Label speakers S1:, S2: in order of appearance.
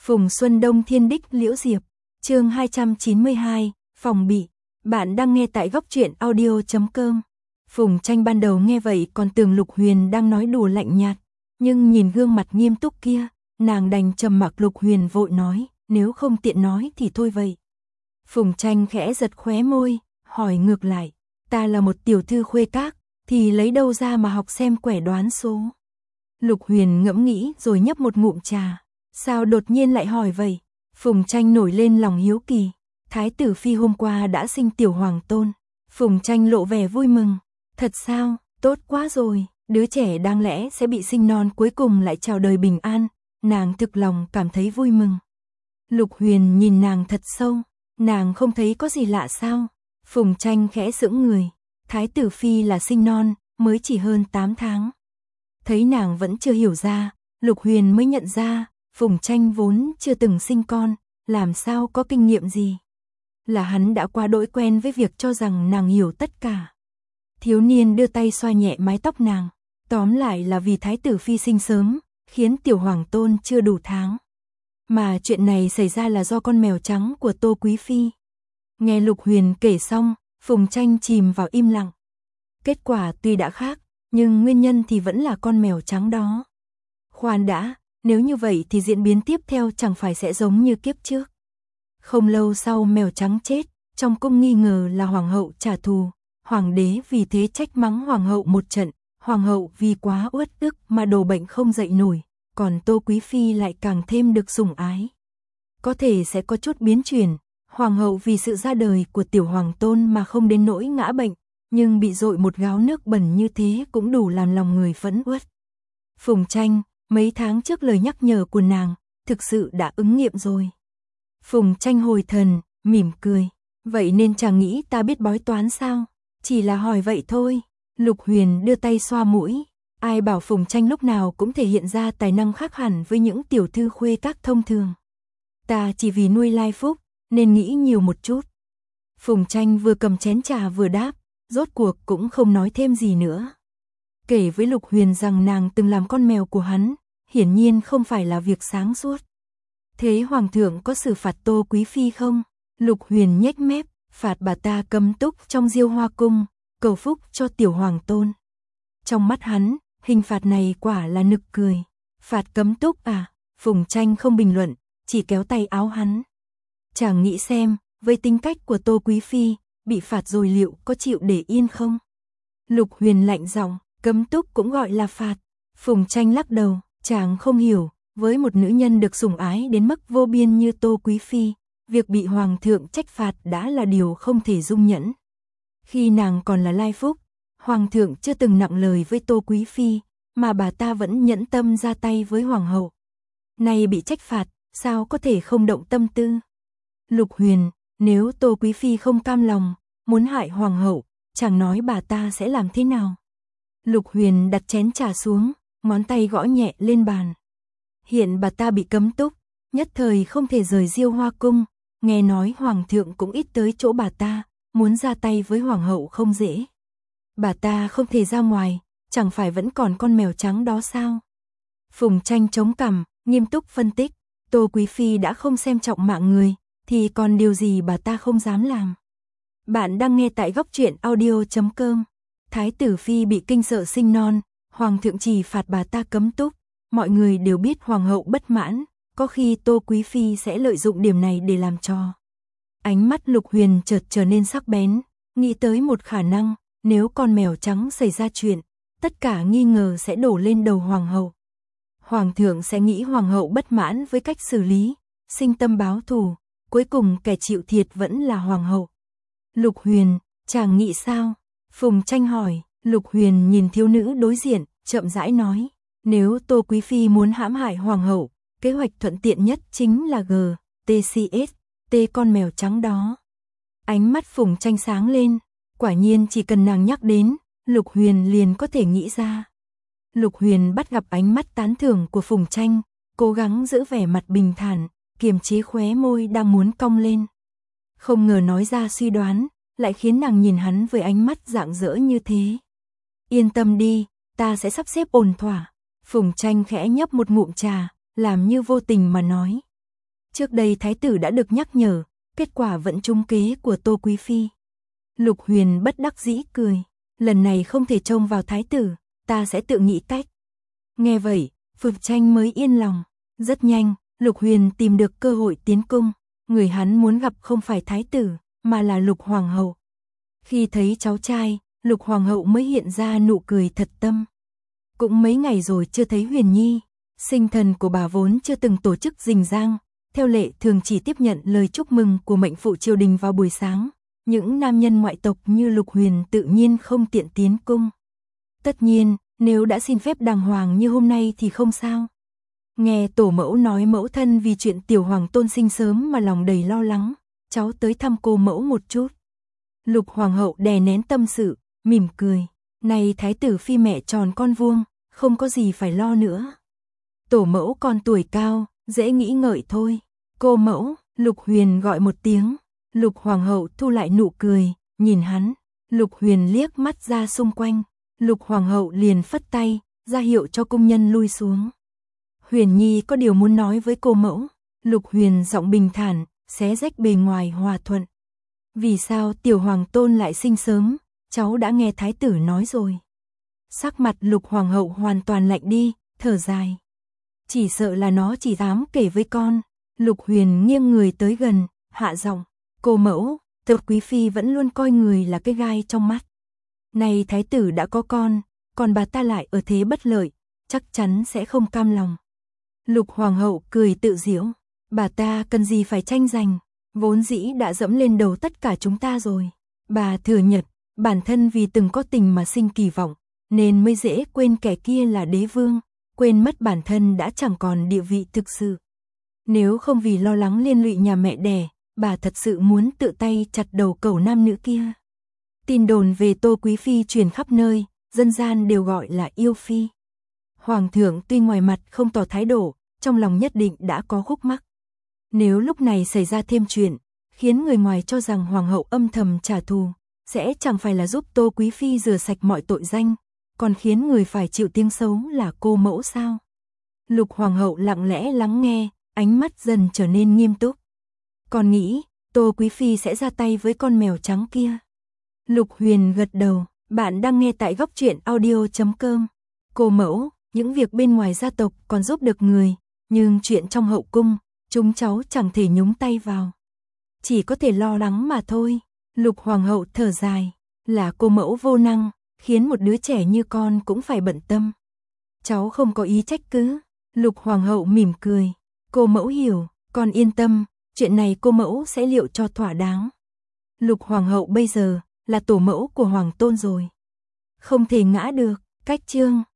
S1: Phùng Xuân Đông Thiên Đích Liễu Diệp, chương 292, phòng bị. Bạn đang nghe tại góc truyện audio.com. Phùng Tranh ban đầu nghe vậy còn tưởng Lục Huyền đang nói đùa lạnh nhạt, nhưng nhìn gương mặt nghiêm túc kia, nàng đành trầm mặc. Lục Huyền vội nói, nếu không tiện nói thì thôi vậy. Phùng Tranh khẽ giật khóe môi, hỏi ngược lại, ta là một tiểu thư khuê các, thì lấy đâu ra mà học xem quẻ đoán số. Lục Huyền ngẫm nghĩ rồi nhấp một ngụm trà, sao đột nhiên lại hỏi vậy? Phùng Tranh nổi lên lòng hiếu kỳ, Thái tử Phi hôm qua đã sinh tiểu hoàng tôn. Phùng Tranh lộ vẻ vui mừng, thật sao, tốt quá rồi, đứa trẻ đáng lẽ sẽ bị sinh non cuối cùng lại chào đời bình an, nàng thực lòng cảm thấy vui mừng. Lục Huyền nhìn nàng thật sâu, nàng không thấy có gì lạ sao? Phùng Tranh khẽ sững người, Thái tử Phi là sinh non, mới chỉ hơn 8 tháng. Thấy nàng vẫn chưa hiểu ra, Lục Huyền mới nhận ra, Phùng Tranh vốn chưa từng sinh con, làm sao có kinh nghiệm gì. Là hắn đã quá đỗi quen với việc cho rằng nàng hiểu tất cả. Thiếu niên đưa tay xoa nhẹ mái tóc nàng, tóm lại là vì Thái tử Phi sinh sớm, khiến tiểu hoàng tôn chưa đủ tháng. Mà chuyện này xảy ra là do con mèo trắng của Tô Quý Phi. Nghe Lục Huyền kể xong, Phùng Tranh chìm vào im lặng. Kết quả tuy đã khác, nhưng nguyên nhân thì vẫn là con mèo trắng đó. Khoan đã, nếu như vậy thì diễn biến tiếp theo chẳng phải sẽ giống như kiếp trước. Không lâu sau mèo trắng chết, trong cung nghi ngờ là hoàng hậu trả thù. Hoàng đế vì thế trách mắng hoàng hậu một trận, hoàng hậu vì quá uất ức mà đổ bệnh không dậy nổi, còn Tô Quý Phi lại càng thêm được sủng ái. Có thể sẽ có chút biến chuyển, hoàng hậu vì sự ra đời của tiểu hoàng tôn mà không đến nỗi ngã bệnh, nhưng bị dội một gáo nước bẩn như thế cũng đủ làm lòng người phẫn uất. Phùng Tranh, mấy tháng trước lời nhắc nhở của nàng, thực sự đã ứng nghiệm rồi. Phùng Tranh hồi thần, mỉm cười, vậy nên chàng nghĩ ta biết bói toán sao? Chỉ là hỏi vậy thôi. Lục Huyền đưa tay xoa mũi, ai bảo Phùng Tranh lúc nào cũng thể hiện ra tài năng khác hẳn với những tiểu thư khuê các thông thường. Ta chỉ vì nuôi lai phúc, nên nghĩ nhiều một chút. Phùng Tranh vừa cầm chén trà vừa đáp, rốt cuộc cũng không nói thêm gì nữa. Kể với Lục Huyền rằng nàng từng làm con mèo của hắn, hiển nhiên không phải là việc sáng suốt. Thế Hoàng thượng có xử phạt Tô Quý Phi không? Lục Huyền nhếch mép, phạt bà ta cấm túc trong Diêu Hoa Cung, cầu phúc cho tiểu hoàng tôn. Trong mắt hắn, hình phạt này quả là nực cười. Phạt cấm túc à? Phùng Tranh không bình luận, chỉ kéo tay áo hắn. Chàng nghĩ xem, với tính cách của Tô Quý Phi, bị phạt rồi liệu có chịu để yên không? Lục Huyền lạnh giọng, cấm túc cũng gọi là phạt. Phùng Tranh lắc đầu, chàng không hiểu, với một nữ nhân được sủng ái đến mức vô biên như Tô Quý Phi, việc bị hoàng thượng trách phạt đã là điều không thể dung nhẫn. Khi nàng còn là lai phúc, hoàng thượng chưa từng nặng lời với Tô Quý Phi, mà bà ta vẫn nhẫn tâm ra tay với hoàng hậu. Nay bị trách phạt, sao có thể không động tâm tư? Lục Huyền, nếu Tô Quý Phi không cam lòng, muốn hại hoàng hậu, chẳng nói bà ta sẽ làm thế nào? Lục Huyền đặt chén trà xuống, ngón tay gõ nhẹ lên bàn. Hiện bà ta bị cấm túc, nhất thời không thể rời Diêu Hoa Cung, nghe nói hoàng thượng cũng ít tới chỗ bà ta, muốn ra tay với hoàng hậu không dễ. Bà ta không thể ra ngoài, chẳng phải vẫn còn con mèo trắng đó sao? Phùng Tranh chống cằm, nghiêm túc phân tích, Tô Quý Phi đã không xem trọng mạng người, thì còn điều gì bà ta không dám làm. Bạn đang nghe tại góc truyện audio.com. Thái tử Phi bị kinh sợ sinh non, hoàng thượng chỉ phạt bà ta cấm túc. Mọi người đều biết hoàng hậu bất mãn, có khi Tô Quý Phi sẽ lợi dụng điểm này để làm trò. Ánh mắt Lục Huyền chợt trở nên sắc bén, nghĩ tới một khả năng, nếu con mèo trắng xảy ra chuyện, tất cả nghi ngờ sẽ đổ lên đầu hoàng hậu. Hoàng thượng sẽ nghĩ hoàng hậu bất mãn với cách xử lý, sinh tâm báo thù, cuối cùng kẻ chịu thiệt vẫn là hoàng hậu. Lục Huyền, chàng nghĩ sao? Phùng Tranh hỏi. Lục Huyền nhìn thiếu nữ đối diện, chậm rãi nói, nếu Tô Quý Phi muốn hãm hại hoàng hậu, kế hoạch thuận tiện nhất chính là GTCS, con mèo trắng đó. Ánh mắt Phùng Tranh sáng lên, quả nhiên chỉ cần nàng nhắc đến, Lục Huyền liền có thể nghĩ ra. Lục Huyền bắt gặp ánh mắt tán thưởng của Phùng Tranh, cố gắng giữ vẻ mặt bình thản, kiềm chế khóe môi đang muốn cong lên. Không ngờ nói ra suy đoán, lại khiến nàng nhìn hắn với ánh mắt rạng rỡ như thế. Yên tâm đi, ta sẽ sắp xếp ổn thỏa. Phùng Tranh khẽ nhấp một ngụm trà, làm như vô tình mà nói. Trước đây thái tử đã được nhắc nhở, kết quả vẫn trúng kế của Tô Quý Phi. Lục Huyền bất đắc dĩ cười, lần này không thể trông vào thái tử, ta sẽ tự nghĩ cách. Nghe vậy, Phượng Tranh mới yên lòng. Rất nhanh, Lục Huyền tìm được cơ hội tiến cung, người hắn muốn gặp không phải thái tử, mà là Lục Hoàng hậu. Khi thấy cháu trai, Lục Hoàng hậu mới hiện ra nụ cười thật tâm. Cũng mấy ngày rồi chưa thấy Huyền Nhi, sinh thần của bà vốn chưa từng tổ chức rình rang, theo lệ thường chỉ tiếp nhận lời chúc mừng của mệnh phụ triều đình vào buổi sáng. Những nam nhân ngoại tộc như Lục Huyền tự nhiên không tiện tiến cung. Tất nhiên, nếu đã xin phép đàng hoàng như hôm nay thì không sao. Nghe tổ mẫu nói mẫu thân vì chuyện tiểu hoàng tôn sinh sớm mà lòng đầy lo lắng, cháu tới thăm cô mẫu một chút. Lục Hoàng hậu đè nén tâm sự, mỉm cười. Này thái tử phi mẹ tròn con vuông, không có gì phải lo nữa. Tổ mẫu con tuổi cao, dễ nghĩ ngợi thôi. Cô mẫu, Lục Huyền gọi một tiếng. Lục Hoàng hậu thu lại nụ cười, nhìn hắn. Lục Huyền liếc mắt ra xung quanh. Lục Hoàng hậu liền phất tay, ra hiệu cho cung nhân lui xuống. Huyền Nhi có điều muốn nói với cô mẫu. Lục Huyền giọng bình thản, xé rách bề ngoài hòa thuận. Vì sao tiểu hoàng tôn lại sinh sớm, cháu đã nghe thái tử nói rồi. Sắc mặt Lục Hoàng hậu hoàn toàn lạnh đi, thở dài. Chỉ sợ là nó chỉ dám kể với con. Lục Huyền nghiêng người tới gần, hạ giọng. Cô mẫu, Tô Quý Phi vẫn luôn coi người là cái gai trong mắt. Này thái tử đã có con, còn bà ta lại ở thế bất lợi, chắc chắn sẽ không cam lòng. Lục Hoàng hậu cười tự giễu. Bà ta cần gì phải tranh giành, vốn dĩ đã dẫm lên đầu tất cả chúng ta rồi. Bà thừa nhận, bản thân vì từng có tình mà sinh kỳ vọng, nên mới dễ quên kẻ kia là đế vương, quên mất bản thân đã chẳng còn địa vị thực sự. Nếu không vì lo lắng liên lụy nhà mẹ đẻ, bà thật sự muốn tự tay chặt đầu cẩu nam nữ kia. Tin đồn về Tô Quý Phi truyền khắp nơi, dân gian đều gọi là yêu phi. Hoàng thượng tuy ngoài mặt không tỏ thái độ, trong lòng nhất định đã có khúc mắc. Nếu lúc này xảy ra thêm chuyện, khiến người ngoài cho rằng hoàng hậu âm thầm trả thù, sẽ chẳng phải là giúp Tô Quý Phi rửa sạch mọi tội danh, còn khiến người phải chịu tiếng xấu là cô mẫu sao? Lục Hoàng hậu lặng lẽ lắng nghe, ánh mắt dần trở nên nghiêm túc. Còn nghĩ, Tô Quý Phi sẽ ra tay với con mèo trắng kia. Lục Huyền gật đầu, bạn đang nghe tại Góc Truyện Audio.com. Cô mẫu, những việc bên ngoài gia tộc còn giúp được người, nhưng chuyện trong hậu cung, chúng cháu chẳng thể nhúng tay vào. Chỉ có thể lo lắng mà thôi. Lục Hoàng hậu thở dài, là cô mẫu vô năng, khiến một đứa trẻ như con cũng phải bận tâm. Cháu không có ý trách cứ. Lục Hoàng hậu mỉm cười, cô mẫu hiểu, con yên tâm, chuyện này cô mẫu sẽ liệu cho thỏa đáng. Lục Hoàng hậu bây giờ là tổ mẫu của Hoàng tôn rồi, không thể ngã được. Cách chương